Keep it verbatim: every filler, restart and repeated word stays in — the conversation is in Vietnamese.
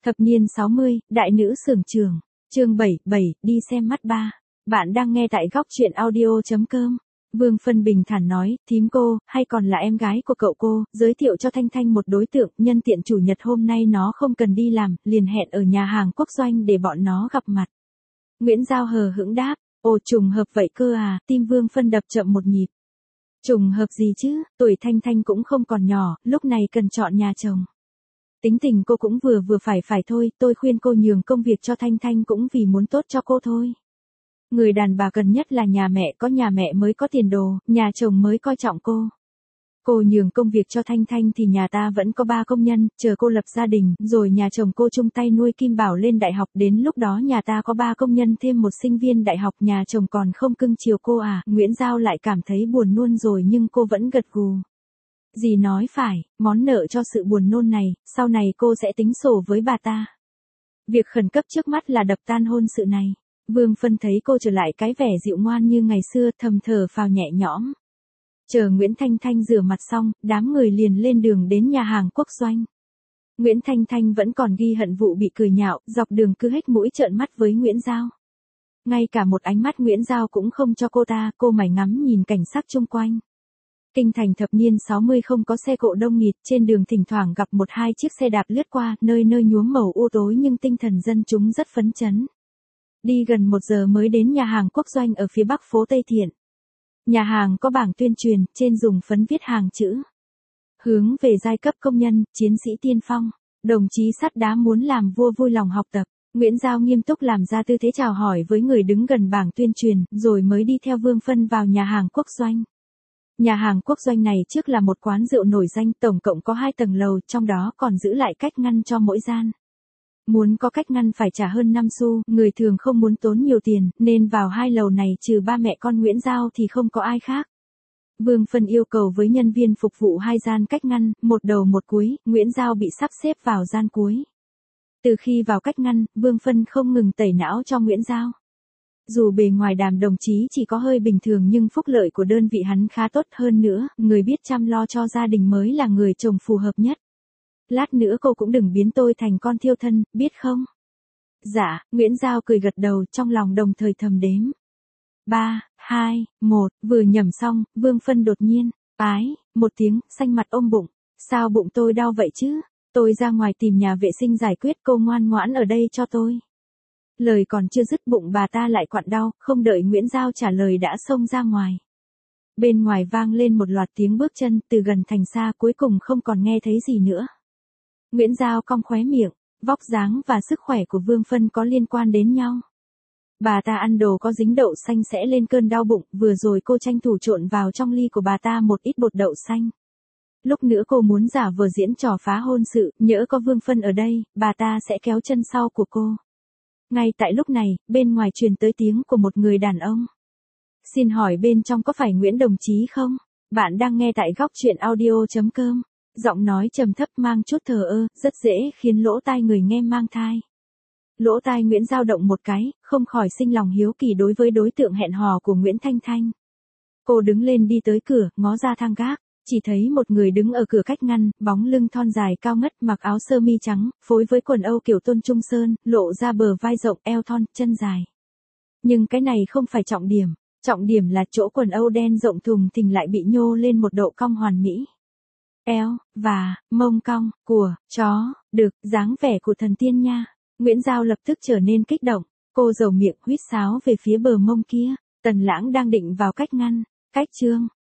Thập niên sáu mươi, đại nữ xưởng trưởng. Chương bảy, bảy, đi xem mắt ba. Bạn đang nghe tại góc truyện audio chấm com. Vương Phân bình thản nói, thím cô, hay còn là em gái của cậu cô, giới thiệu cho Thanh Thanh một đối tượng, nhân tiện chủ nhật hôm nay nó không cần đi làm, liền hẹn ở nhà hàng quốc doanh để bọn nó gặp mặt. Nguyễn Giao hờ hững đáp, ồ trùng hợp vậy cơ à, tim Vương Phân đập chậm một nhịp. Trùng hợp gì chứ, tuổi Thanh Thanh cũng không còn nhỏ, lúc này cần chọn nhà chồng. Tính tình cô cũng vừa vừa phải phải thôi, tôi khuyên cô nhường công việc cho Thanh Thanh cũng vì muốn tốt cho cô thôi. Người đàn bà cần nhất là nhà mẹ, có nhà mẹ mới có tiền đồ, nhà chồng mới coi trọng cô. Cô nhường công việc cho Thanh Thanh thì nhà ta vẫn có ba công nhân, chờ cô lập gia đình, rồi nhà chồng cô chung tay nuôi Kim Bảo lên đại học, đến lúc đó nhà ta có ba công nhân thêm một sinh viên đại học, nhà chồng còn không cưng chiều cô à. Nguyễn Giao lại cảm thấy buồn nôn rồi nhưng cô vẫn gật gù. Dì nói phải, món nợ cho sự buồn nôn này, sau này cô sẽ tính sổ với bà ta. Việc khẩn cấp trước mắt là đập tan hôn sự này. Vương Phân thấy cô trở lại cái vẻ dịu ngoan như ngày xưa, thầm thở phào nhẹ nhõm. Chờ Nguyễn Thanh Thanh rửa mặt xong, đám người liền lên đường đến nhà hàng quốc doanh. Nguyễn Thanh Thanh vẫn còn ghi hận vụ bị cười nhạo, dọc đường cứ hếch mũi trợn mắt với Nguyễn Giao. Ngay cả một ánh mắt Nguyễn Giao cũng không cho cô ta, cô mải ngắm nhìn cảnh sắc chung quanh. Kinh thành thập niên sáu mươi không có xe cộ đông nghịt, trên đường thỉnh thoảng gặp một hai chiếc xe đạp lướt qua, nơi nơi nhuốm màu u tối nhưng tinh thần dân chúng rất phấn chấn. Đi gần một giờ mới đến nhà hàng quốc doanh ở phía bắc phố Tây Thiện. Nhà hàng có bảng tuyên truyền, trên dùng phấn viết hàng chữ. Hướng về giai cấp công nhân, chiến sĩ tiên phong, đồng chí sắt đá muốn làm vua vui lòng học tập. Nguyễn Giao nghiêm túc làm ra tư thế chào hỏi với người đứng gần bảng tuyên truyền, rồi mới đi theo Vương Phân vào nhà hàng quốc doanh. Nhà hàng quốc doanh này trước là một quán rượu nổi danh, tổng cộng có hai tầng lầu, trong đó còn giữ lại cách ngăn cho mỗi gian. Muốn có cách ngăn phải trả hơn năm xu, người thường không muốn tốn nhiều tiền, nên vào hai lầu này trừ ba mẹ con Nguyễn Giao thì không có ai khác. Vương Phân yêu cầu với nhân viên phục vụ hai gian cách ngăn, một đầu một cuối, Nguyễn Giao bị sắp xếp vào gian cuối. Từ khi vào cách ngăn, Vương Phân không ngừng tẩy não cho Nguyễn Giao. Dù bề ngoài Đàm đồng chí chỉ có hơi bình thường nhưng phúc lợi của đơn vị hắn khá tốt hơn nữa, người biết chăm lo cho gia đình mới là người chồng phù hợp nhất. Lát nữa cô cũng đừng biến tôi thành con thiêu thân, biết không? Dạ, Nguyễn Giao cười gật đầu, trong lòng đồng thời thầm đếm. Ba, hai, một, vừa nhẩm xong, Vương Phân đột nhiên, ái, một tiếng, xanh mặt ôm bụng. Sao bụng tôi đau vậy chứ? Tôi ra ngoài tìm nhà vệ sinh giải quyết, cô ngoan ngoãn ở đây cho tôi. Lời còn chưa dứt bụng bà ta lại quặn đau, không đợi Nguyễn Giao trả lời đã xông ra ngoài. Bên ngoài vang lên một loạt tiếng bước chân, từ gần thành xa, cuối cùng không còn nghe thấy gì nữa. Nguyễn Giao cong khóe miệng, vóc dáng và sức khỏe của Vương Phân có liên quan đến nhau. Bà ta ăn đồ có dính đậu xanh sẽ lên cơn đau bụng, vừa rồi cô tranh thủ trộn vào trong ly của bà ta một ít bột đậu xanh. Lúc nữa cô muốn giả vờ diễn trò phá hôn sự, nhỡ có Vương Phân ở đây, bà ta sẽ kéo chân sau của cô. Ngay tại lúc này, bên ngoài truyền tới tiếng của một người đàn ông. Xin hỏi bên trong có phải Nguyễn đồng chí không? Bạn đang nghe tại góc truyện audio chấm com. Giọng nói trầm thấp mang chút thờ ơ, rất dễ khiến lỗ tai người nghe mang thai. Lỗ tai Nguyễn dao động một cái, không khỏi sinh lòng hiếu kỳ đối với đối tượng hẹn hò của Nguyễn Thanh Thanh. Cô đứng lên đi tới cửa, ngó ra thang gác, chỉ thấy một người đứng ở cửa cách ngăn, bóng lưng thon dài cao ngất, mặc áo sơ mi trắng, phối với quần âu kiểu Tôn Trung Sơn, lộ ra bờ vai rộng, eo thon, chân dài. Nhưng cái này không phải trọng điểm, trọng điểm là chỗ quần âu đen rộng thùng thình lại bị nhô lên một độ cong hoàn mỹ. Eo, và, mông cong, của, chó, được, dáng vẻ của thần tiên nha. Nguyễn Giao lập tức trở nên kích động, cô dầu miệng huýt sáo về phía bờ mông kia. Tần Lãng đang định vào cách ngăn, cách chương,